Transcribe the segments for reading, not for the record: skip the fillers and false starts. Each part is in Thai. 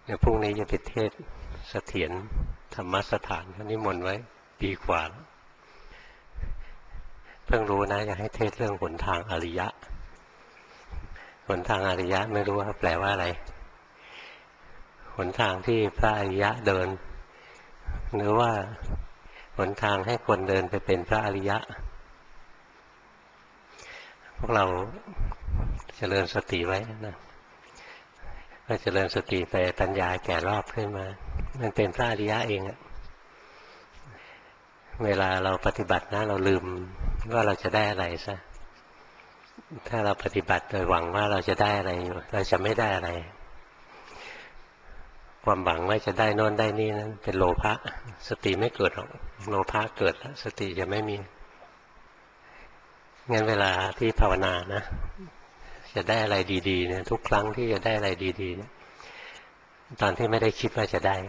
ดี๋ยวพรุ่งนี้จะไปเทศเสถียรธรรมสถานท่านนิมนต์ไว้ปีกว่าแล้วเพิ่งรู้นะอยากให้เทศเรื่องหนทางอริยะหนทางอริยะไม่รู้ว่าแปลว่าอะไรหนทางที่พระอริยะเดินหรือว่าหนทางให้คนเดินไปเป็นพระอริยะพวกเราเจริญสติไว้นะก็เจริญสติไปปัญญาแก่รอบขึ้นมามันเป็นพระอริยะเองอะเวลาเราปฏิบัตินะเราลืมว่าเราจะได้อะไรซะถ้าเราปฏิบัติโดยหวังว่าเราจะได้อะไรอยู่เราจะไม่ได้อะไรความหวังว่าจะได้โน่นได้นี่นั้นเป็นโลภะสติไม่เกิดหรอกโลภะเกิดแล้วสติจะไม่มีงั้นเวลาที่ภาวนานะจะได้อะไรดีๆเนี่ยทุกครั้งที่จะได้อะไรดีๆตอนที่ไม่ได้คิดว่าจะได้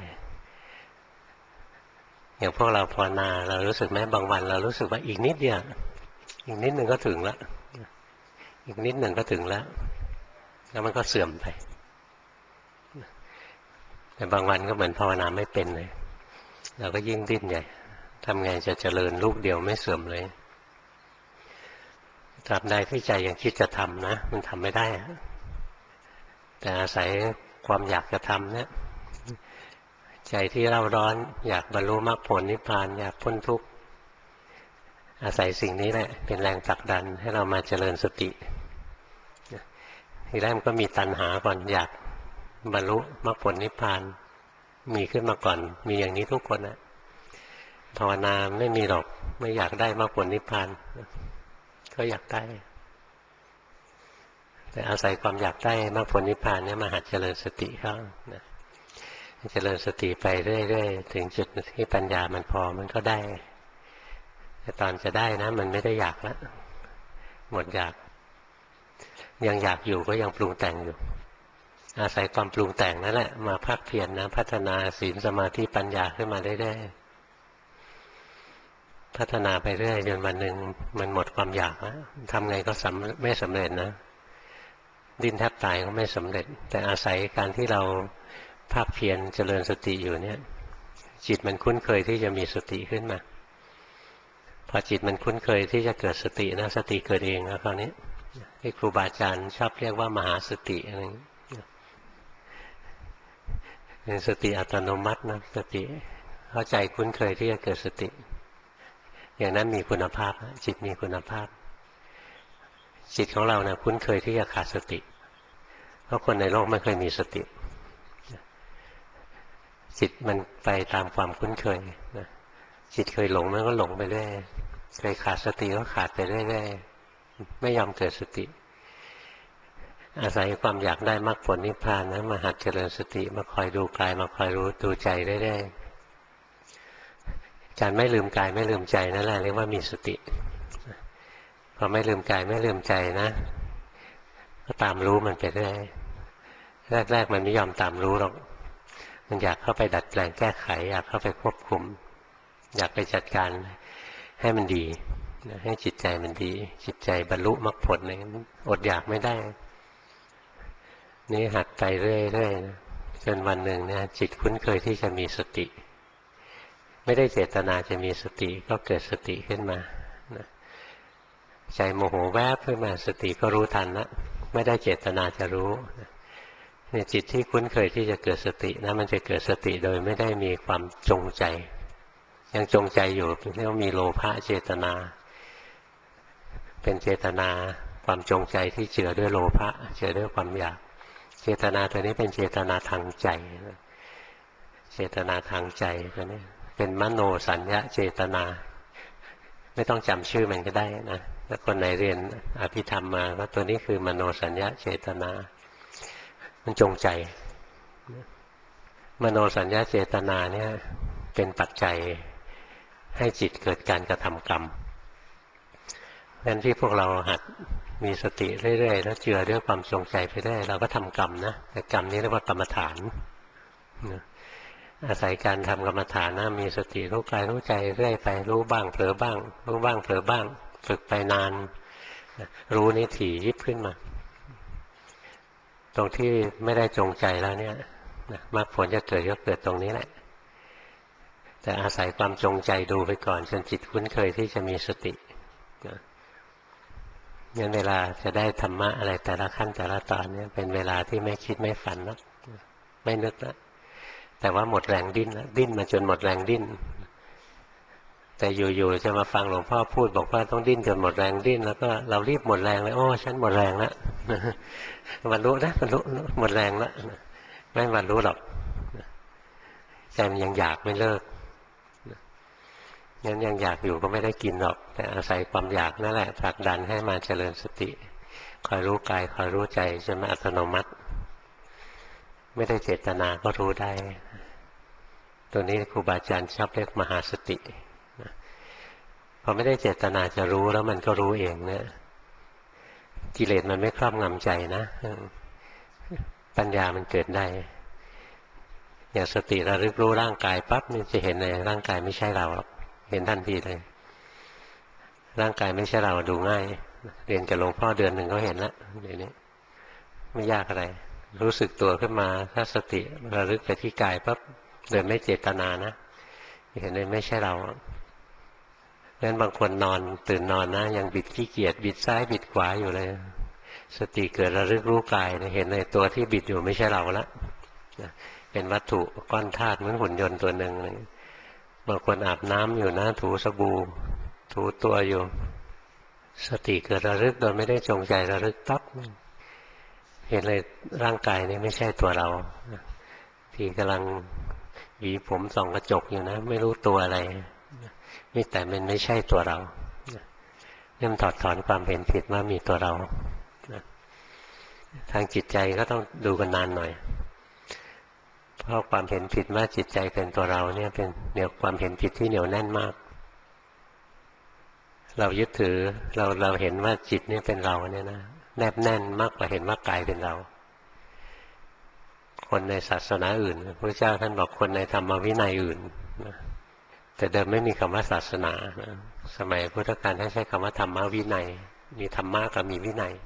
อย่างพวกเราภาวนาเรารู้สึกไหมบางวันเรารู้สึกว่าอีกนิดเดียวอีกนิดหนึ่งก็ถึงแล้วอีกนิดหนึ่งก็ถึงแล้วแล้วมันก็เสื่อมไปแต่บางวันก็เหมือนภาวนาไม่เป็นเลยเราก็ยิ่งดิ้นใหญ่ทำไงจะเจริญลูกเดียวไม่เสื่อมเลยตราบใดที่ใจยังคิดจะทำนะมันทำไม่ได้แต่อาศัยความอยากจะทำเนี่ยใจที่เร่าร้อนอยากบรรลุมรรคผลนิพพานอยากพ้นทุกข์อาศัยสิ่งนี้แหละเป็นแรงผลักดันให้เรามาเจริญสติทีแรกมันก็มีตัณหาก่อนอยากบรรลุมรรคผลนิพพานมีขึ้นมาก่อนมีอย่างนี้ทุกคนนะภาวนาไม่มีหรอกไม่อยากได้มรรคผลนิพพานก็อยากได้แต่อาศัยความอยากได้มรรคผลนิพพานเนี่ยมาหัดเจริญสติเข้านะเจริญสติไปเรื่อยๆถึงจุดที่ปัญญามันพอมันก็ได้แต่ตอนจะได้นะมันไม่ได้อยากแล้วหมดอยากยังอยากอยู่ก็ยังปรุงแต่งอยู่อาศัยความปรุงแต่งนั่นแหละมาภาคเพียรนะพัฒนาศีลสมาธิปัญญาขึ้นมาเรื่อยๆพัฒนาไปเรื่อยจนวันหนึ่งมันหมดความอยากแล้วทำไงก็ไม่สำเร็จนะดิ้นแทบตายก็ไม่สำเร็จแต่อาศัยการที่เราภาคเพียรเจริญสติอยู่เนี่ยจิตมันคุ้นเคยที่จะมีสติขึ้นมาพอจิตมันคุ้นเคยที่จะเกิดสตินะสติเกิดเองแล้วคราวนี้ที่ครูบาอาจารย์ชอบเรียกว่ามหาสติอะไรอย่างนี้เป็นสติอัตโนมัตินะสติเข้าใจคุ้นเคยที่จะเกิดสติอย่างนั้นมีคุณภาพจิตมีคุณภาพจิตของเราเนี่ยคุ้นเคยที่จะขาดสติเพราะคนในโลกไม่เคยมีสติจิตมันไปตามความคุ้นเคยนะจิตเคยหลงมันก็หลงไปเรื่อยเคยขาดสติก็ขาดไปเรื่อยๆไม่ยอมเกิดสติอาศัยความอยากได้มรรคผลนิพพานนะมาหัดเจริญสติมาคอยดูกายมาคอยรู้ดูใจเรื่อยๆการไม่ลืมกายไม่ลืมใจนั่นแหละเรียกว่ามีสติพอไม่ลืมกายไม่ลืมใจนะก็ตามรู้มันไปเรื่อยแรกๆมันไม่ยอมตามรู้หรอกมันอยากเข้าไปดัดแปลงแก้ไขอยากเข้าไปควบคุมอยากไปจัดการให้มันดีให้จิตใจมันดีจิตใจบรรลุมรรคผลอะไรอดอยากไม่ได้นี่หัดไปเรื่อยๆจนวันหนึ่งเนี่ยจิตคุ้นเคยที่จะมีสติไม่ได้เจตนาจะมีสติก็เกิดสติขึ้นมาใจโมโหแวบขึ้นมาสติก็รู้ทันนะไม่ได้เจตนาจะรู้เนี่ยจิตที่คุ้นเคยที่จะเกิดสตินะมันจะเกิดสติโดยไม่ได้มีความจงใจยังจงใจอยู่เรียกว่ามีโลภะเจตนาเป็นเจตนาความจงใจที่เจือด้วยโลภะเจือด้วยความอยากเจตนาตัวนี้เป็นเจตนาทางใจเจตนาทางใจตัวนี้เป็นมโนสัญญาเจตนาไม่ต้องจำชื่อมันก็ได้นะถ้าคนไหนเรียนอภิธรรมมาก็ตัวนี้คือมโนสัญญาเจตนามันจงใจมโนสัญญาเจตนาเนี่ยเป็นปัจจัยให้จิตเกิดการกระทำกรรมงั้นที่พวกเราหัดมีสติเรื่อยๆแล้วเจือด้วยความจงใจไปเรื่อยเราก็ทำกรรมนะแต่กรรมนี้เรียกว่ากรรมฐานอาศัยการทำกรรมฐานนะมีสติรู้กายรู้ใจเรื่อยไปรู้บ้างเผลอบ้างรู้บ้างเผลอบ้างฝึกไปนานรู้นี่ถี่ยิบขึ้นมาตรงที่ไม่ได้จงใจแล้วเนี่ยมรรคผลจะเกิดก็เกิดตรงนี้แหละแต่อาศัยความจงใจดูไปก่อนจนจิตคุ้นเคยที่จะมีสติงั้นเวลาจะได้ธรรมะอะไรแต่ละขั้นแต่ละตอนเนี่ยเป็นเวลาที่ไม่คิดไม่ฝันแล้วไม่นึกแล้วแต่ว่าหมดแรงดิ้นแล้วดิ้นมาจนหมดแรงดิ้นแต่อยู่ๆจะมาฟังหลวงพ่อพูดบอกว่าต้องดิ้นจนหมดแรงดิ้นแล้วก็เรารีบหมดแรงเลยโอ้ฉันหมดแรงแล้วบรรลุนะบรรลุหมดแรงแล้วไม่บรรลุหรอกใจมันยังอยากไม่เลิกงั้นยังอยากอยู่ก็ไม่ได้กินหรอกแต่อาศัยความอยากนั่นแหละผลักดันให้มาเจริญสติคอยรู้กายคอยรู้ใจจนมันอัตโนมัติไม่ได้เจตนาก็รู้ได้ตัวนี้ครูบาอาจารย์ชอบเรียกมหาสติพอไม่ได้เจตนาจะรู้แล้วมันก็รู้เองเนี่ยกิเลสมันไม่ครอบงำใจนะปัญญามันเกิดได้อย่างสติระลึกรู้ร่างกายปั๊บนี่จะเห็นเลยร่างกายไม่ใช่เราหรอกเห็นทันทีเลยร่างกายไม่ใช่เราดูง่ายเรียนกับหลวงพ่อเดือนหนึ่งก็เห็นแล้วเดี๋ยวนี้ไม่ยากอะไรรู้สึกตัวขึ้นมาถ้าสติระลึกไปที่กายปั๊บโดยไม่เจตนานะเห็นเลยไม่ใช่เรางั้นบางคนนอนตื่นนอนนะยังบิดขี้เกียจบิดซ้ายบิดขวาอยู่เลยสติเกิดระลึกรู้กายเห็นเลยตัวที่บิดอยู่ไม่ใช่เราละเป็นวัตถุก้อนธาตุเหมือนหุ่นยนต์ตัวหนึ่งบางคนอาบน้ำอยู่นะถูสบู่ถูตัวอยู่สติเกิดระลึกโดยไม่ได้จงใจระลึกปั๊บเห็นเลยร่างกายนี้ไม่ใช่ตัวเราที่กำลังหวีผมส่องกระจกอยู่นะไม่รู้ตัวอะไรนี่แต่มันไม่ใช่ตัวเราเริ่มถอดถอนความเห็นผิดว่ามีตัวเราทางจิตใจก็ต้องดูกันนานหน่อยเพราะความเห็นผิดว่าจิตใจเป็นตัวเราเนี่ยเป็นความเห็นผิดที่เหนียวแน่นมากเรายึดถือเราเห็นว่าจิตนี่เป็นเราเนี่ยนะแนบแน่นมากกว่าเห็นว่ากายเป็นเราคนในศาสนาอื่นพระเจ้าท่านบอกคนในธรรมวินัยอื่นแต่เดิมไม่มีคำว่าศาสนาสมัยพุทธกาลท่านใช้คำว่าธรรมวินัยมีธรรมะกับมีวินัย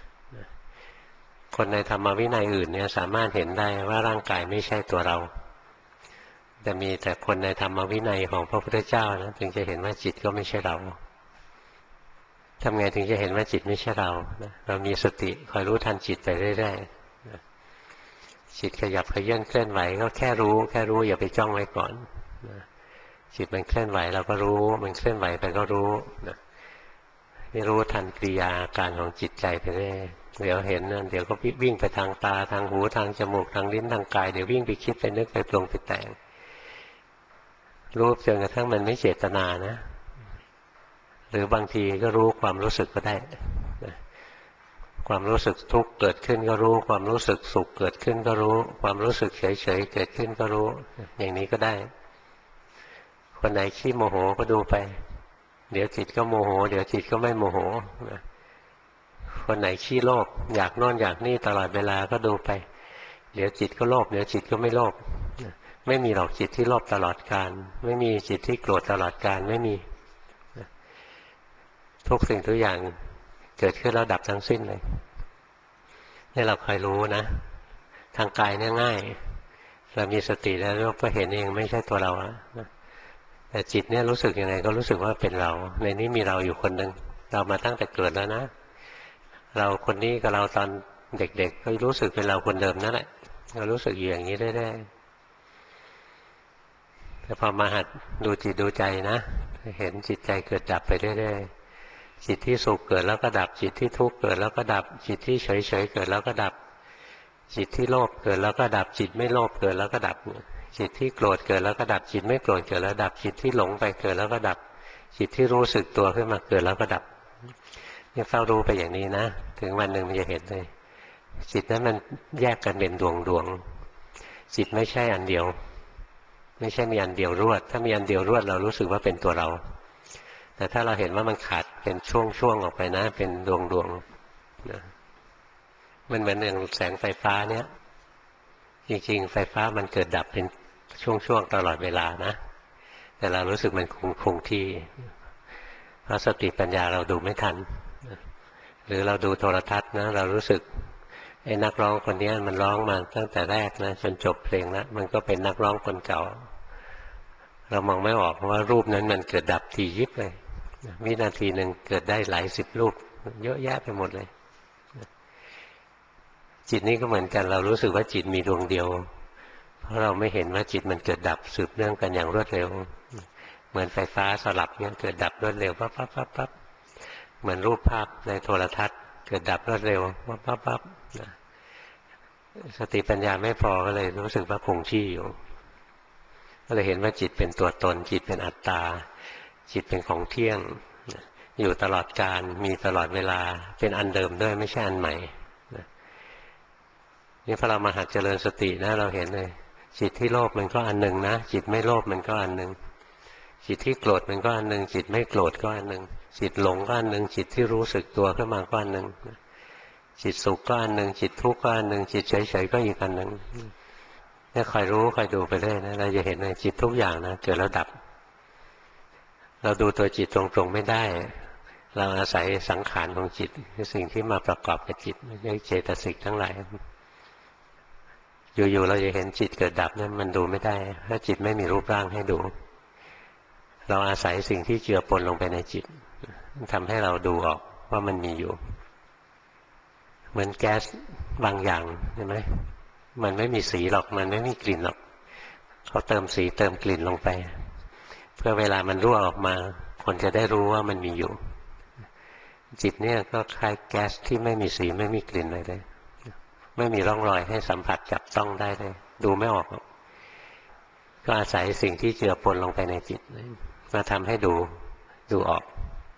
คนในธรรมวินัยอื่นเนี่ยสามารถเห็นได้ว่าร่างกายไม่ใช่ตัวเราแต่มีแต่คนในธรรมวินัยของพระพุทธเจ้านะถึงจะเห็นว่าจิตก็ไม่ใช่เราทำไงถึงจะเห็นว่าจิตไม่ใช่เราเรามีสติคอยรู้ทันจิตไปเรื่อยๆจิตขยับเขยื่อนเคลื่อนไหวก็แค่รู้อย่าไปจ้องไว้ก่อนจิตมันเคลื่อนไหวเราก็รู้มันเคลื่อนไหวไปก็รู้นี่รู้ทันกิริยาอาการของจิตใจไปเรื่อยเดี๋ยวเห็นเดี๋ยวก็วิ่งไปทางตาทางหูทางจมูกทางลิ้นทางกายเดี๋ยววิ่งไปคิดไปนึกไปปรุงไปแต่งรู้จนกระทั่งมันไม่เจตนานะหรือบางทีก็รู้ความรู้สึกก็ได้ความรู้สึกทุกข์เกิดขึ้นก็รู้ความรู้สึกสุขเกิดขึ้นก็รู้ความรู้สึกเฉยๆเกิดขึ้นก็รู้อย่างนี้ก็ได้คนไหนขี้โมโหก็ดูไปเดี๋ยวจิตก็โมโหเดี๋ยวจิตก็ไม่โมโหคนไหนขี้โลภอยากโน่นอยากนี่ตลอดเวลาก็ดูไปเดี๋ยวจิตก็โลภเดี๋ยวจิตก็ไม่โลภไม่มีหรอกจิตที่โลภตลอดกาลไม่มีจิตที่โกรธตลอดกาลไม่มีทุกสิ่งทุกอย่างเกิดขึ้นแล้วดับทั้งสิ้นเลยนี่เราคอยรู้นะทางกายเนี่ยง่ายเรามีสติแล้วก็เห็นเองไม่ใช่ตัวเราแต่จิตเนี่ยรู้สึกยังไงก็รู้สึกว่าเป็นเราในนี้มีเราอยู่คนหนึ่งเรามาตั้งแต่เกิดแล้วนะเราคนนี้กับเราตอนเด็กๆก็รู้สึกเป็นเราคนเดิมนั่นแหละเรารู้สึกอยู่อย่างนี้เรื่อยๆแต่พอมาหัดดูจิตดูใจนะเห็นจิตใจเกิดดับไปเรื่อยๆจิตที่สุขเกิดแล้วก็ดับจิตที่ทุกข์เกิดแล้วก็ดับจิตที่เฉยๆเกิดแล้วก็ดับจิตที่โลภเกิดแล้วก็ดับจิตไม่โลภเกิดแล้วก็ดับจิตที่โกรธเกิดแล้วก็ดับจิตไม่โกรธเกิดแล้วดับจิตที่หลงไปเกิดแล้วก็ดับจิตที่รู้สึกตัวขึ้นมาเกิดแล้วก็ดับนี่เฝ้ารู้ไปอย่างนี้นะถึงวันหนึ่งมันจะเห็นเลยจิตนั้นมันแยกกันเป็นดวงจิตไม่ใช่อันเดียวไม่ใช่มีอันเดียวรวดถ้ามีอันเดียวรวดเรารู้สึกว่าเป็นตัวเราแต่ถ้าเราเห็นว่ามันขาดเป็นช่วงออกไปนะเป็นดวงนะมันเหมือนอย่างแสงไฟฟ้าเนี่ยจริงๆไฟฟ้ามันเกิดดับเป็นช่วงตลอดเวลานะแต่เรารู้สึกมันคงที่เพราะสติปัญญาเราดูไม่ทันหรือเราดูโทรทัศน์นะเรารู้สึกไอ้นักร้องคนนี้มันร้องมาตั้งแต่แรกนะจนจบเพลงแล้วมันก็เป็นนักร้องคนเก่าเรามองไม่ออกเพราะว่ารูปนั้นมันเกิดดับทียิบเลยวินาทีหนึ่งเกิดได้หลายสิบรูปเยอะแยะไปหมดเลยจิตนี้ก็เหมือนกันเรารู้สึกว่าจิตมีดวงเดียวเพราะเราไม่เห็นว่าจิตมันเกิดดับสืบเนื่องกันอย่างรวดเร็วเหมือนไฟฟ้าสลับเนี่ยเกิดดับรวดเร็วปั๊บปั๊บปั๊บปั๊บเหมือนรูปภาพในโทรทัศน์เกิดดับรวดเร็วปั๊บปั๊บปั๊บสติปัญญาไม่พอก็เลยรู้สึกว่าคงที่อยู่ก็เลยเห็นว่าจิตเป็นตัวตนจิตเป็นอัตตาจิตเป็นของเที่ยงอยู่ตลอดกาลมีตลอดเวลาเป็นอันเดิมด้วยไม่ใช่อันใหม่นี่พอเรามาหัดเจริญสตินะเราเห็นเลยจิตที่โลภมันก็อันหนึ่งนะจิตไม่โลภมันก็อันหนึ่งจิตที่โกรธมันก็อันหนึ่งจิตไม่โกรธก็อันหนึ่งจิตหลงก็อันหนึ่งจิตที่รู้สึกตัวขึ้นมาก็อันหนึ่งจิตสุขก็อันหนึ่งจิตทุกข์ก็อันหนึ่งจิตเฉยๆก็อีกอันหนึ่งเนี่ยคอยรู้คอยดูไปเรื่อยนะเราจะเห็นเลยจิตทุกอย่างนะเกิดแล้วดับเราดูตัวจิตตรงๆไม่ได้เราอาศัยสังขารของจิตคือสิ่งที่มาประกอบกับจิตเรียกเจตสิกทั้งหลายอยู่ๆเราจะเห็นจิตเกิดดับเนี่ยมันดูไม่ได้ถ้าจิตไม่มีรูปร่างให้ดูเราอาศัยสิ่งที่เจือปนลงไปในจิตทำให้เราดูออกว่ามันมีอยู่เหมือนแก๊สบางอย่างใช่ไหมมันไม่มีสีหรอกมันไม่มีกลิ่นหรอกเขาเติมสีเติมกลิ่นลงไปเพื่อเวลามันรั่วออกมาคนจะได้รู้ว่ามันมีอยู่จิตเนี่ยก็คล้ายแก๊สที่ไม่มีสีไม่มีกลิ่นอะไรเลยไม่มีร่องรอยให้สัมผัสจับต้องได้เลยดูไม่ออกก็อาศัยสิ่งที่เจือปนลงไปในจิตมาทำให้ดูออก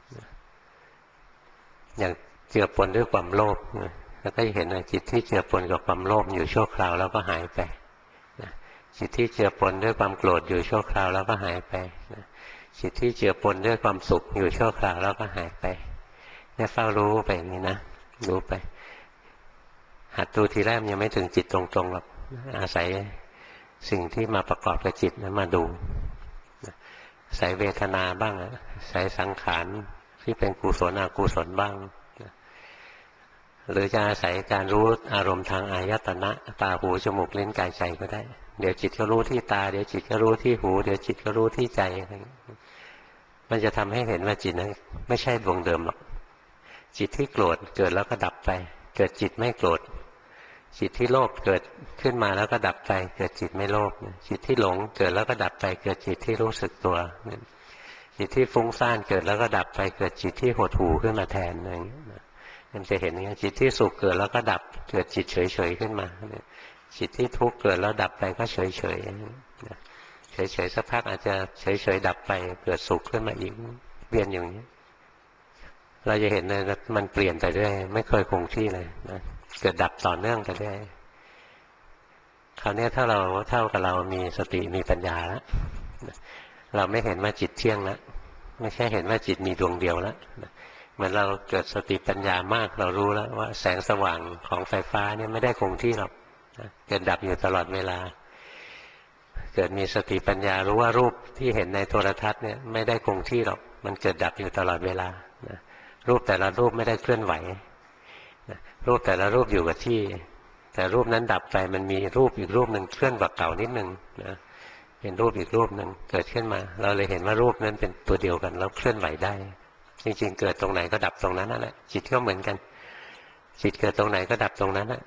อย่างเจือปนด้วยความโลภแล้วก็เห็นว่าจิตที่เจือปนกับความโลภอยู่ชั่วคราวแล้วก็หายไปจิตที่เจือปนด้วยความโกรธอยู่ชั่วคราวแล้วก็หายไปจิตที่เจือปนด้วยความสุขอยู่ชั่วคราวแล้วก็หายไปเนี่ยเฝ้ารู้ไปอย่างนี้นะรู้ไปหัดดูทีแรกยังไม่ถึงจิตตรงๆหรอกอาศัยสิ่งที่มาประกอบกับจิตนั้นมาดูอาศัยเวทนาบ้างอาศัยสังขารที่เป็นกุศลอกุศลบ้างหรือจะอาศัยการรู้อารมณ์ทางอายตนะตาหูจมูกลิ้นกายใจก็ได้เดี๋ยวจิตก็รู้ที่ตาเดี๋ยวจิตก็รู้ที่หูเดี๋ยวจิตก็รู้ที่ใจมันจะทำให้เห็นว่าจิตนั้นไม่ใช่ดวงเดิมหรอกจิตที่โกรธเกิดแล้วก็ดับไปเกิดจิตไม่โกรธจิตที่โลภเกิดขึ้นมาแล้วก็ดับไปเกิดจิตไม่โลภจิตที่หลงเกิดแล้วก็ดับไปเกิดจิตที่รู้สึกตัวจิตที่ฟุ้งซ่านเกิดแล้วก็ดับไปเกิดจิตที่หดหู่ขึ้นมาแทนอะไรอย่างนี้มันจะเห็นอย่างนี้จิตที่สุขเกิดแล้วก็ดับเกิดจิตเฉยๆขึ้นมาจิตที่ทุกข์เกิดแล้วดับไปก็เฉยๆเฉยๆสักพักอาจจะเฉยๆดับไปเกิดสุขขึ้นมาอีกเวียนอย่างนี้เราจะเห็นเลยมันเปลี่ยนไปเรื่อยไม่เคยคงที่เลยนะเกิดดับต่อเนื่องไปเรื่อยคราวนี้ถ้าเราเท่ากับเรามีสติมีปัญญาแล้วเราไม่เห็นว่าจิตเที่ยงแล้วไม่ใช่เห็นว่าจิตมีดวงเดียวแล้วเหมือนเราเกิดสติปัญญามากเรารู้แล้วว่าแสงสว่างของไฟฟ้าเนี่ยไม่ได้คงที่หรอกเกิดดับอยู่ตลอดเวลาเกิดมีสติปัญญารู้ว่ารูปที่เห็นในโทรทัศน์เนี่ยไม่ได้คงที่หรอกมันเกิดดับอยู่ตลอดเวลารูปแต่ละรูปไม่ได้เคลื่อนไหวรูปแต่ละรูปอยู่กับที่แต่รูปนั้นดับไปมันมีรูปอีกรูปหนึ่งเคลื่อนกว่าเก่านิดนึงนะเป็นรูปอีกรูปหนึ่งเกิดขึ้นมาเราเลยเห็นว่ารูปนั้นเป็นตัวเดียวกันแล้วเคลื่อนไหวได้จริงๆเกิดตรงไหนก็ดับตรงนั้นนั่นแหละจิตก็เหมือนกันจิตเกิดตรงไหนก็ดับตรงนั้นนะ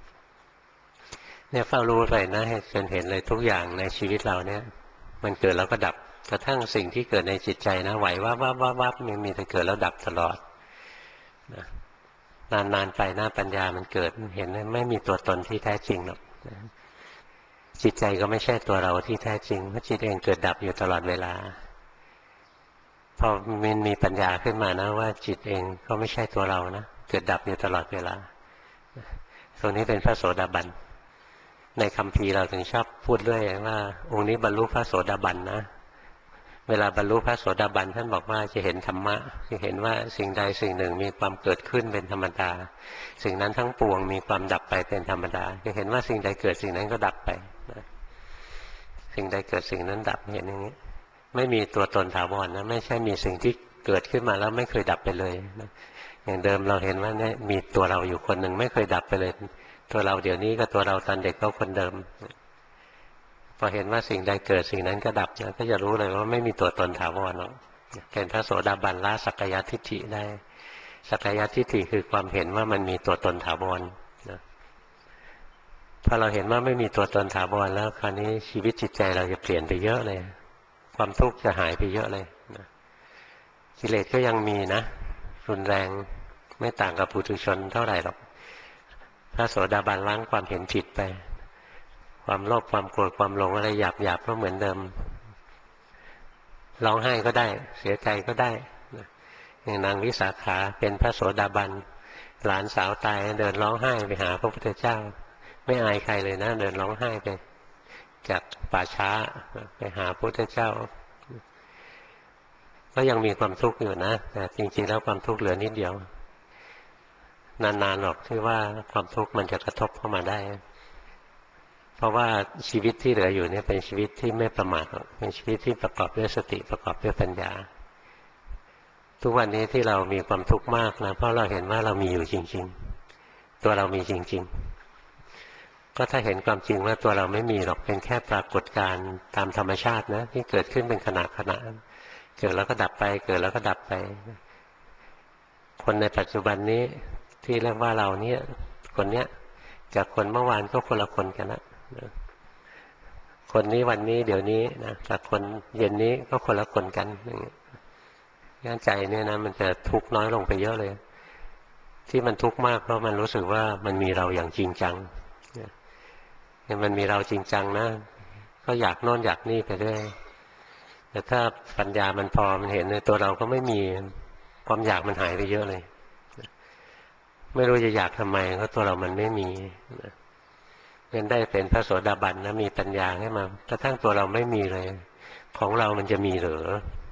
เนี่ยเฝ้ารู้ไปนะให้จนเห็นเลยทุกอย่างในชีวิตเราเนี่ยมันเกิดแล้วก็ดับกระทั่งสิ่งที่เกิดในจิตใจนะไหววับมีแต่เกิดแล้วดับตลอดนานๆไปหน้าปัญญามันเกิดเห็นไม่มีตัวตนที่แท้จริงหรอกจิตใจก็ไม่ใช่ตัวเราที่แท้จริงเพราะจิตเองเกิดดับอยู่ตลอดเวลาพอมันมีปัญญาขึ้นมานะว่าจิตเองก็ไม่ใช่ตัวเรานะเกิดดับอยู่ตลอดเวลาตรงนี้เป็นพระโสดาบันในคัมภีร์เราถึงชอบพูดด้วยว่าองค์นี้บรรลุพระโสดาบันนะเวลาบรรลุพระโสดาบันท่านบอกว่าจะเห็นธรรมะจะเห็นว่าสิ่งใดสิ่งหนึ่งมีความเกิดขึ้นเป็นธรรมดาสิ่งนั้นทั้งปวงมีความดับไปเป็นธรรมดาจะเห็นว่าสิ่งใดเกิดสิ่งนั้นก็ดับไปสิ่งใดเกิดสิ่งนั้นดับเห็นอย่างนี้ไม่มีตัวตนถาวรนะไม่ใช่มีสิ่งที่เกิดขึ้นมาแล้วไม่เคยดับไปเลยนะอย่างเดิมเราเห็นว่าเนี่ยมีตัวเราอยู่คนหนึ่งไม่เคยดับไปเลยตัวเราเดี๋ยวนี้กับตัวเราตอนเด็กก็คนเดิมพอเห็นว่าสิ่งใดเกิดสิ่งนั้นก็ดับนะก็จะรู้เลยว่าไม่มีตัวตนถาวรหรอกเป็นพระโสดาบันละสักกายทิฏฐิได้สักกายทิฏฐิคือความเห็นว่ามันมีตัวตนถาวรนะพอเราเห็นว่าไม่มีตัวตนถาวรแล้วคราวนี้ชีวิตจิตใจเราจะเปลี่ยนไปเยอะเลยความทุกข์จะหายไปเยอะเลยนะกิเลสก็ยังมีนะรุนแรงไม่ต่างกับปุถุชนเท่าไหร่หรอกพระโสดาบันล้างความเห็นผิดไปความโลภความโกรธความหลงอะไรหยาบหยาบก็เหมือนเดิมร้องไห้ก็ได้เสียใจก็ได้อย่างนางวิสาขาเป็นพระโสดาบันหลานสาวตายเดินร้องไห้ไปหาพระพุทธเจ้าไม่อายใครเลยนะเดินร้องไห้ไปจากป่าช้าไปหาพระพุทธเจ้าก็ยังมีความทุกข์อยู่นะแต่จริงๆแล้วความทุกข์เหลือนิดเดียวนานๆหรอกที่ว่าความทุกข์มันจะกระทบเข้ามาได้เพราะว่าชีวิตที่เหลืออยู่เนี่ยเป็นชีวิตที่ไม่ประมาทหรอกเป็นชีวิตที่ประกอบด้วยสติประกอบด้วยปัญญาทุกวันนี้ที่เรามีความทุกข์มากนะเพราะเราเห็นว่าเรามีอยู่จริงๆตัวเรามีจริงๆก็ถ้าเห็นความจริงว่าตัวเราไม่มีหรอกเป็นแค่ปรากฏการณ์ตามธรรมชาตินะที่เกิดขึ้นเป็นขณะเกิดแล้วก็ดับไปเกิดแล้วก็ดับไปคนในปัจจุบันนี้ที่เรียกว่าเราเนี่ยคนเนี้ยจากคนเมื่อวานก็คนละคนกันนะคนนี้วันนี้เดี๋ยวนี้นะจากคนเย็นนี้ก็คนละคนกันงั้นใจเนี่ยนะมันจะทุกข์น้อยลงไปเยอะเลยที่มันทุกข์มากเพราะมันรู้สึกว่ามันมีเราอย่างจริงจังเนี่ยมันมีเราจริงจังนะก็อยากโน่นอยากนี่ไปเรื่อยแต่ถ้าปัญญามันพอมันเห็นในตัวเราก็ไม่มีความอยากมันหายไปเยอะเลยไม่รู้จะอยากทำไมก็ตัวเรามันไม่มีเป็นได้เป็นพระโสดาบันนะมีปัญญาให้มากระทั่งตัวเราไม่มีเลยของเรามันจะมีเหรือ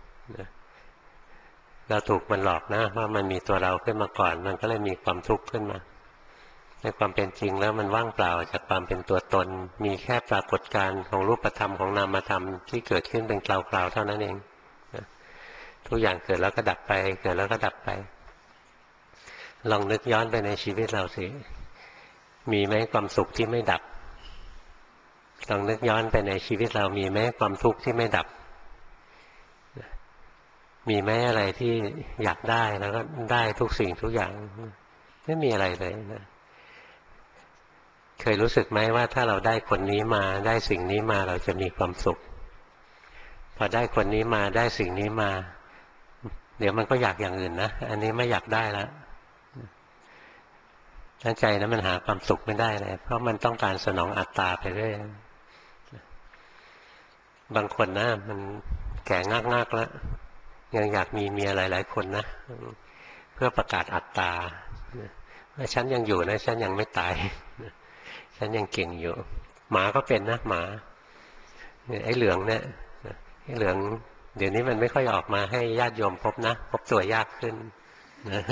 เราถูกมันหลอกนะว่ามันมีตัวเราขึ้นมาก่อนมันก็เลยมีความทุกข์ขึ้นมาในความเป็นจริงแล้วมันว่างเปล่าจากความเป็นตัวตนมีแค่ปรากฏการณ์ของรูปธรรมของนามธรรมที่เกิดขึ้นเป็นคราวๆเท่านั้นเองทุกอย่างเกิดแล้วก็ดับไปเกิดแล้วก็ดับไปลองนึกย้อนไปในชีวิตเราสิมีไหมความสุขที่ไม่ดับลองนึกย้อนไปในชีวิตเรามีไหมความทุกข์ที่ไม่ดับมีไหมอะไรที่อยากได้แล้วก็ได้ทุกสิ่งทุกอย่างไม่มีอะไรเลยนะเคยรู้สึกไหมว่าถ้าเราได้คนนี้มาได้สิ่งนี้มาเราจะมีความสุขพอได้คนนี้มาได้สิ่งนี้มาเดี๋ยวมันก็อยากอย่างอื่นนะอันนี้ไม่อยากได้แล้วทั้งใจนะมันหาความสุขไม่ได้เลยเพราะมันต้องการสนองอัตตาไปเรื่อยบางคนนะมันแก่งากๆแล้วยังอยากมีเมียหลายๆคนนะเพื่อประกาศอัตตาว่าฉันยังอยู่นะฉันยังไม่ตายฉันยังเก่งอยู่หมาก็เป็นนะหมาไอ้เหลืองเนี่ยไอ้เหลืองเดี๋ยวนี้มันไม่ค่อยออกมาให้ญาติโยมพบนะพบตัวยากขึ้นนะ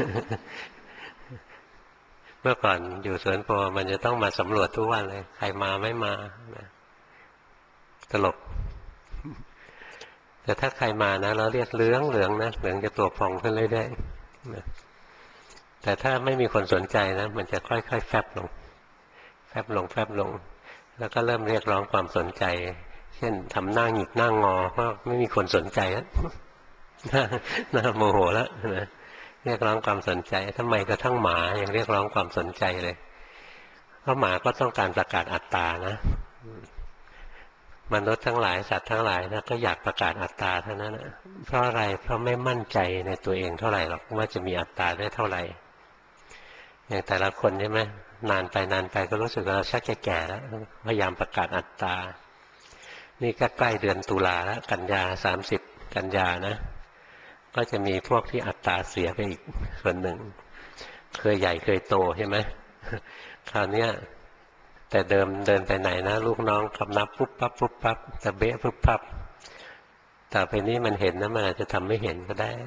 เมื่อก่อนอยู่สวนโพมันจะต้องมาสำรวจทุกวันเลยใครมาไม่มาตลกแต่ถ้าใครมานะเราเรียกเหลืองเหลืองนะเหลืองจะตัวพองขึ้นเรื่อยๆแต่ถ้าไม่มีคนสนใจนะมันจะค่อยๆแฟบลงแฟบลงแฟบลงแล้วก็เริ่มเรียกร้องความสนใจเช่นทำหน้าหงิกหน้างอเพราะไม่มีคนสนใจแล้วน่าโมโหแล้วนะเรียกร้องความสนใจทำไมกระทั่งหมายังเรียกร้องความสนใจเลยเพราะหมาก็ต้องการประกาศอัตตานะมนุษย์ทั้งหลายสัตว์ทั้งหลายนะก็อยากประกาศอัตตาเท่านั้นนะเพราะอะไรเพราะไม่มั่นใจในตัวเองเท่าไหร่หรอกว่าจะมีอัตตาได้เท่าไหร่อย่างแต่ละคนใช่ไหมนานไปนานไปก็รู้สึกว่าเราชักแก่แล้วพยายามประกาศอัตตานี่ก็ใกล้เดือนตุลาแล้วกันยา30กันยานะก็จะมีพวกที่อัตตาเสียไปอีกส่วนหนึ่งเคยใหญ่เคยโตใช่ไหมคราวนี้แต่เดิมเดินไปไหนนะลูกน้องคำนับปุ๊บปั๊บปุ๊บปั๊บตะเบะปุ๊บปั๊บแต่ไปนี้มันเห็นนะมันอาจจะทำไม่เห็นก็ได้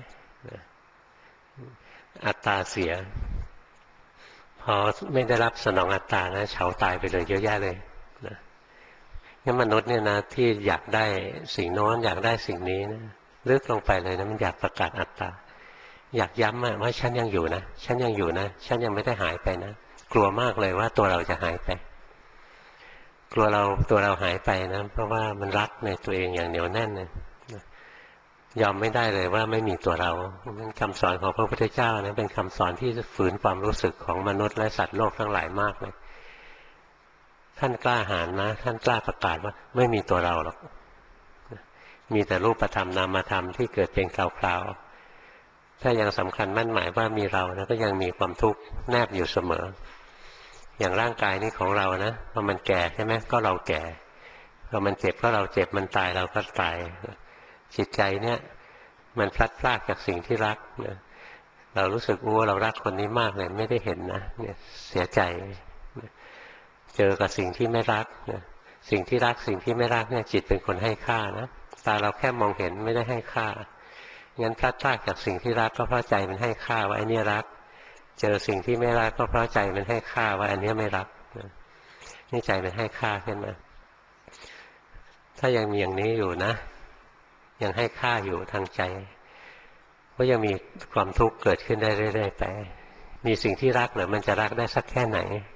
อัตตาเสียพอไม่ได้รับสนองอัตตานะเฉาตายไปเลยเยอะแยะเลยนะงั้นมนุษย์เนี่ยนะที่อยากได้สิ่งโน้นอยากได้สิ่งนี้นะลึกลงไปเลยนะมันอยากประกาศอัตตาอยากย้ำว่าฉันยังอยู่นะฉันยังอยู่นะฉันยังไม่ได้หายไปนะกลัวมากเลยว่าตัวเราจะหายไปกลัวตัวเราหายไปนะเพราะว่ามันรักในตัวเองอย่างเหนียวแน่นเลยยอมไม่ได้เลยว่าไม่มีตัวเราคำสอนของพระพุทธเจ้านะเป็นคำสอนที่ฝืนความรู้สึกของมนุษย์และสัตว์โลกทั้งหลายมากเลยท่านกล้าหาญนะท่านกล้าประกาศว่าไม่มีตัวเราหรอกมีแต่รูปธรรมนามธรรมที่เกิดเป็นคราวๆถ้ายังสำคัญมั่นหมายว่ามีเรานะก็ยังมีความทุกข์แนบอยู่เสมออย่างร่างกายนี้ของเรานะพอมันแก่ใช่ไหมก็เราแก่พอมันเจ็บก็เราเจ็บมันตายเราก็ตายจิตใจเนี่ยมันพลัดพรากจากสิ่งที่รักนะเรารู้สึกเรารักคนนี้มากเลยไม่ได้เห็นนะเนี่ยเสียใจเจอกับสิ่งที่ไม่รักนะสิ่งที่รักสิ่งที่ไม่รักเนี่ยจิตเป็นคนให้ค่านะตาเราแค่มองเห็นไม่ได้ให้ค่างั้นพลัดพรากจากสิ่งที่รักก็เพราะใจมันให้ค่าว่าไอ้นี่รักเจอสิ่งที่ไม่รักก็เพราะใจมันให้ค่าว่าอันนี้ไม่รักนี่ใจมันให้ค่าขึ้นมาถ้ายังมีอย่างนี้อยู่นะยังให้ค่าอยู่ทางใจก็ยังมีความทุกข์เกิดขึ้นได้เรื่อยๆไปมีสิ่งที่รักหรือมันจะรักได้สักแค่ไหน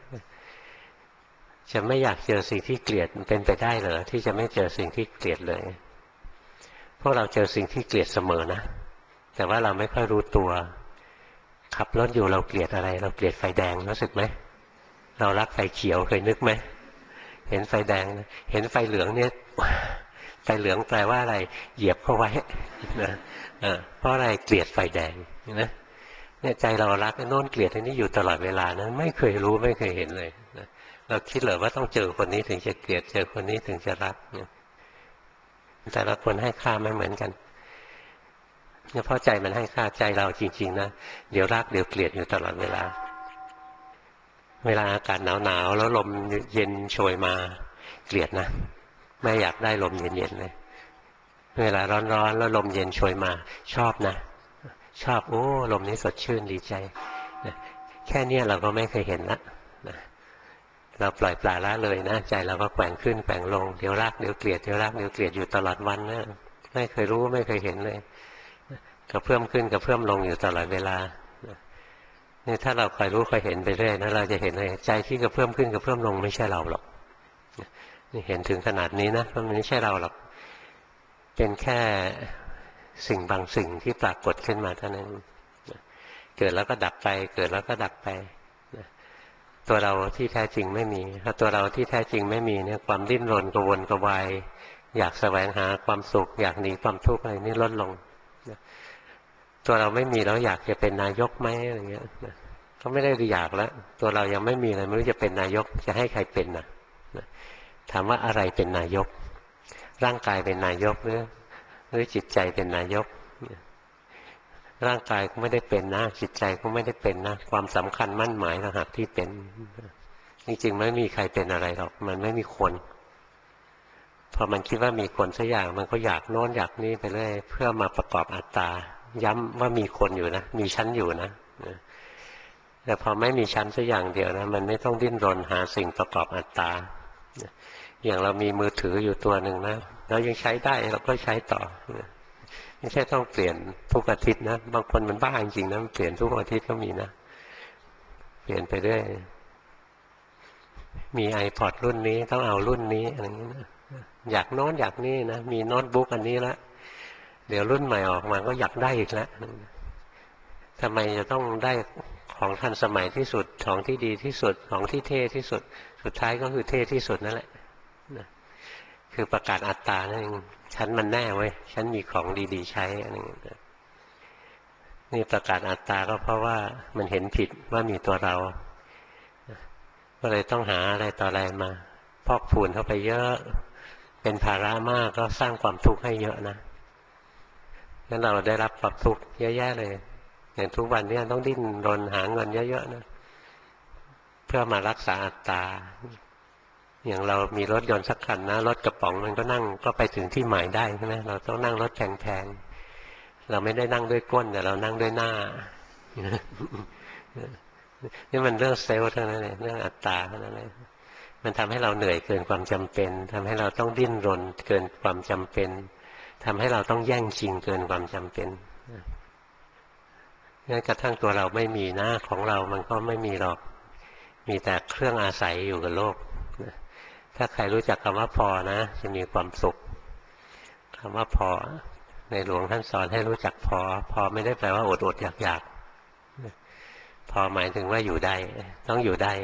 จะไม่อยากเจอสิ่งที่เกลียดมันเป็นไปได้เหรอที่จะไม่เจอสิ่งที่เกลียดเลยพวกเราเจอสิ่งที่เกลียดเสมอนะแต่ว่าเราไม่ค่อยรู้ตัวขับรถอยู่เราเกลียดอะไรเราเกลียดไฟแดงรู้สึกไหมเรารักไฟเขียวเคยนึกไหมเห็นไฟแดงเห็นไฟเหลืองเนี่ยไฟเหลืองแปลว่าอะไรเหยียบเข้าไว้นะเพราะอะไรเกลียดไฟแดงนะเนี่ยใจเรารักโน้นเกลียดอันนี้อยู่ตลอดเวลานะไม่เคยรู้ไม่เคยเห็นเลยนะเราคิดเหรอว่าต้องเจอคนนี้ถึงจะเกลียดเจอคนนี้ถึงจะรักเนี่ยแต่ละคนให้ค่าไม่เหมือนกันเนี่ยเพราะใจมันให้ค่าใจเราจริงๆนะเดี๋ยวรักเดี๋ยวเกลียดอยู่ตลอดเวลาเวลาอากาศหนาวๆแล้วลมเย็นโชยมาเกลียดนะไม่อยากได้ลมเย็นๆเลยเวลาร้อนๆแล้วลมเย็นโชยมาชอบนะชอบลมนี้สดชื่นดีใจนะแค่นี้เราก็ไม่เคยเห็นละนะเราปล่อยปละละเลยนะใจเราก็แกว่งขึ้นแกว่งลงเดี๋ยวรักเดี๋ยวเกลียดเดี๋ยวรักเดี๋ยวเกลียดอยู่ตลอดวันนะไม่เคยรู้ไม่เคยเห็นเลยกระเพื่อมขึ้นกระเพื่อมลงอยู่ตลอดเวลานี่ถ้าเราคอยรู้คอยเห็นไปเรื่อยนะเราจะเห็นเลยใจที่กระเพื่อมขึ้นกระเพื่อมลงไม่ใช่เราหรอกนี่เห็นถึงขนาดนี้นะมันไม่ใช่เราหรอกเป็นแค่สิ่งบางสิ่งที่ปรากฏขึ้นมาเท่านั้นเกิดแล้วก็ดับไปเกิดแล้วก็ดับไปตัวเราที่แท้จริงไม่มีถ้าตัวเราที่แท้จริงไม่มีเนี่ยความดิ้นรนกระวนกระวายอยากแสวงหาความสุขอยากหนีความทุกข์อะไรนี่ลดลงตัวเราไม่มีแล้วอยากจะเป็นนายกไหมอะไรเงี้ยก็ไม่ได้อยากแล้วตัวเรายังไม่มีเลยไม่รู้จะเป็นนายกจะให้ใครเป็นถามว่าอะไรเป็นนายกร่างกายเป็นนายกหรือจิตใจเป็นนายกร่างกายก็ไม่ได้เป็นนะจิตใจก็ไม่ได้เป็นนะความสำคัญมั่นหมายต่างหากที่เป็นจริงๆไม่มีใครเป็นอะไรหรอกมันไม่มีคนพอมันคิดว่ามีคนสักอย่างมันก็อยากโน้นอยากนี้ไปเรื่อยเพื่อมาประกอบอัตตาย้ำว่ามีคนอยู่นะมีชั้นอยู่นะแต่พอไม่มีชั้นสักอย่างเดียวนะมันไม่ต้องดิ้นรนหาสิ่งประกอบอัตตาอย่างเรามีมือถืออยู่ตัวหนึ่งนะแล้วยังใช้ได้เราก็ใช้ต่อไม่ใช่ต้องเปลี่ยนทุกอาทิตย์นะบางคนมันบ้าจริงๆนะเปลี่ยนทุกอาทิตย์ก็มีนะเปลี่ยนไปเรื่อยมี iPod รุ่นนี้ต้องเอารุ่นนี้อะไรอย่างนี้นะอยากโน้นอยากนี่นะมีโน้ตบุ๊กอันนี้ละเดี๋ยวรุ่นใหม่ออกมาก็อยากได้อีกแล้วทำไมจะต้องได้ของทันสมัยที่สุดของที่ดีที่สุดของที่เท่ที่สุดสุดท้ายก็คือเท่ที่สุดนั่นแหละคือประกาศอัตตานั่นเองฉันมันแน่เว้ยฉันมีของดีๆใช้อะไรอย่างนี้นี่ประกาศอัตตาก็เพราะว่ามันเห็นผิดว่ามีตัวเราก็เลยต้องหาอะไรต่ออะไรมาพอกพูนเข้าไปเยอะเป็นภาระมากก็สร้างความทุกข์ให้เยอะนะงั้นเราได้รับความทุกข์เยอะแยะเลยอย่างทุกวันนี้ต้องดิ้นรนหาเงินเยอะๆนะเพื่อมารักษาอัตตาอย่างเรามีรถยนต์สักคันนะรถกระป๋องมันก็นั่งก็ไปถึงที่หมายได้ใช่ไหมเราต้องนั่งรถแพงๆเราไม่ได้นั่งด้วยก้นแต่เรานั่งด้วยหน้านี่มันเรื่องเซลล์เท่านั้นเองเรื่องอัตตาเท่านั้นเองมันทำให้เราเหนื่อยเกินความจำเป็นทำให้เราต้องดิ้นรนเกินความจำเป็นทำให้เราต้องแย่งชิงเกินความจำเป็นงั้นกระทั่งตัวเราไม่มีนะของเรามันก็ไม่มีหรอกมีแต่เครื่องอาศัยอยู่กับโลกถ้าใครรู้จักคำว่าพอนะจะมีความสุขคำว่าพอในหลวงท่านสอนให้รู้จักพอพอไม่ได้แปลว่าอดอดอยากอยากพอหมายถึงว่าอยู่ได้ต้องอยู่ได้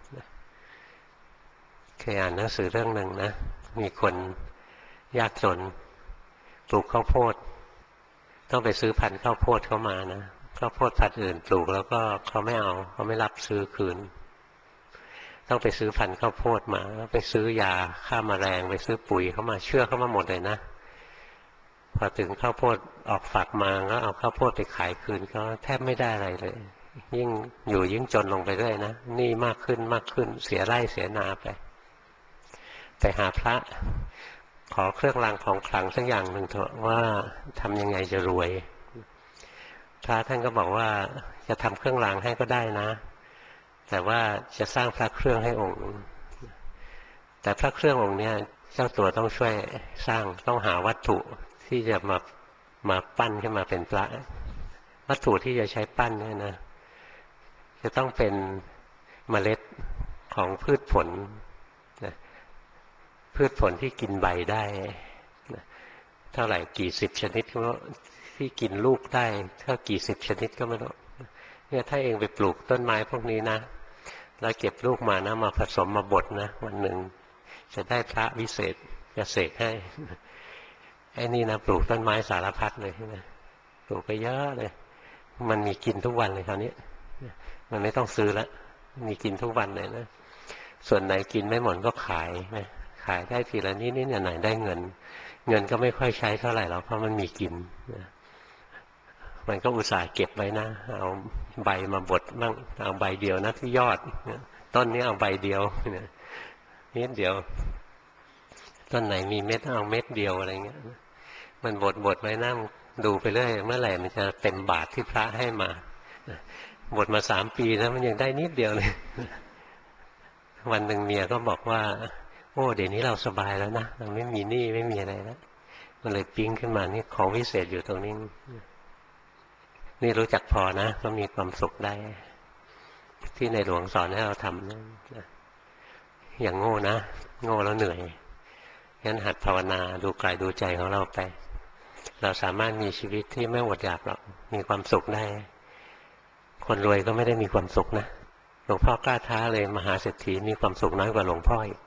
เคยอ่านหนังสือเรื่องหนึ่งนะมีคนยากจนปลูกข้าวโพดต้องไปซื้อพันธุ์ข้าวโพดเข้ามานะข้าวโพดพันธุ์อื่นปลูกแล้วก็เขาไม่เอาเขาไม่รับซื้อคืนต้องไปซื้อพันธุ์ข้าวโพดมาแล้วไปซื้อยาฆ่าแมลงไปซื้อปุ๋ยเข้ามาเชื่อเข้ามาหมดเลยนะพอถึงข้าวโพดออกฝักมาก็เอาข้าวโพดไปขายคืนก็แทบไม่ได้อะไรเลยยิ่งอยู่ยิ่งจนลงไปเรื่อยนะหนี้มากขึ้นมากขึ้นเสียไร่เสียนาไปหาพระขอเครื่องรางของขลังสักอย่างหนึ่งเถอะว่าทำยังไงจะรวยพระท่านก็บอกว่าจะทำเครื่องรางให้ก็ได้นะแต่ว่าจะสร้างพระเครื่องให้องค์แต่พระเครื่ององค์เนี้ยเจ้าตัวต้องช่วยสร้างต้องหาวัตถุที่จะมาปั้นขึ้นมาเป็นพระวัตถุที่จะใช้ปั้นเนี่ยนะจะต้องเป็นเมล็ดของพืชผลนะพืชผลที่กินใบได้นะเท่าไหร่กี่สิบชนิดก็ที่กินลูกได้เท่ากี่สิบชนิดก็ไม่รู้เนี่ยถ้าเองไปปลูกต้นไม้พวกนี้นะแล้วเก็บลูกมานะมาผสมมาบดนะวันหนึ่งจะได้พระวิเศษจะเสกให้ไอ้นี่นะปลูกต้นไม้สารพัดเลยนะปลูกไปเยอะเลยมันมีกินทุกวันเลยคราวนี้มันไม่ต้องซื้อละมีกินทุกวันเลยนะส่วนไหนกินไม่หมดก็ขายนะขายได้ทีละนิดหน่อยได้เงินก็ไม่ค่อยใช้เท่าไหร่หรอกเพราะมันมีกินนะมันก็อุตส่าห์เก็บไว้นะเอาใบมาบดบ้างเอาใบเดียวนะที่ยอดต้นนี้เอาใบเดียวนิดเดียวต้นไหนมีเม็ดเอาเม็ดเดียวอะไรเงี้ยมันบดไว้นะดูไปเรื่อยเมื่อไหร่มันจะเต็มบาทที่พระให้มาบดมา3 ปีนะมันยังได้นิดเดียวเลยวันหนึ่งเมียก็บอกว่าโอ้เดี๋ยวนี้เราสบายแล้วนะเราไม่มีหนี้ไม่มีอะไรแล้วมันเลยปิ๊งขึ้นมานี่ของวิเศษอยู่ตรงนี้นี่รู้จักพอนะก็มีความสุขได้ที่ในหลวงสอนให้เราทำนะอย่างโง่นะโง่แล้วเหนื่อยงั้นหัดภาวนาดูกายดูใจของเราไปเราสามารถมีชีวิตที่ไม่อดอยากหรอกมีความสุขได้คนรวยก็ไม่ได้มีความสุขนะหลวงพ่อกล้าท้าเลยมหาเศรษฐีมีความสุขน้อยกว่าหลวงพ่ออีก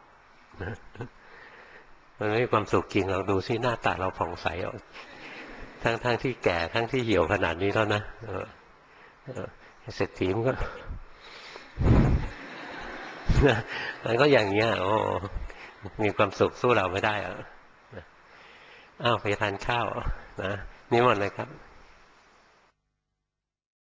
มันไม่มีความสุขจริงเราดูซิหน้าตาเราผ่องใสทั้งที่แก่ทั้งที่เหี่ยวขนาดนี้แล้วนะเศรษฐีมันก็มันก็อย่างเงี้ยโอ้มีความสุขสู้เราไม่ได้อ้าวไปทานข้าวนะนิมนต์เลยครับ